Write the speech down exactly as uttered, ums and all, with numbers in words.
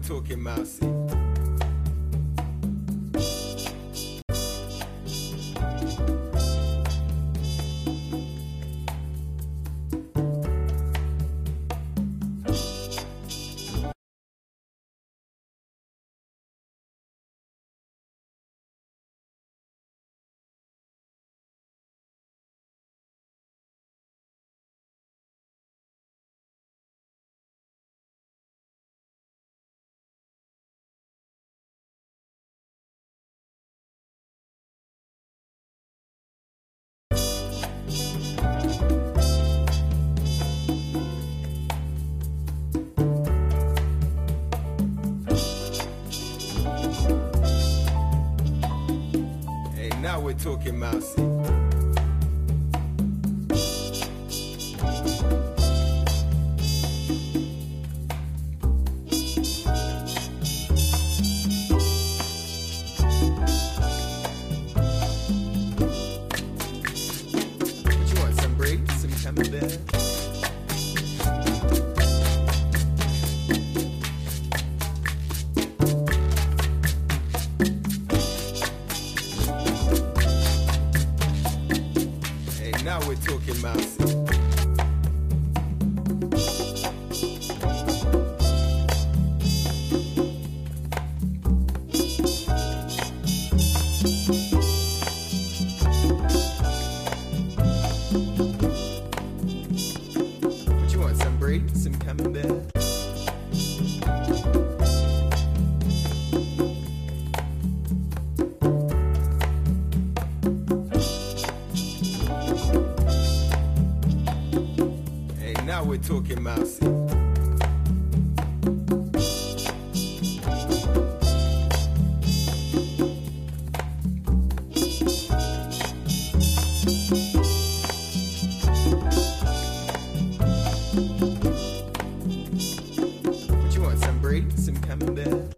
talking mousy. Now we're talking mousy. What you want, some brie, some camembert? Now we're talking mousy. What you want, some brie, some camembert? Now we're talking mousy.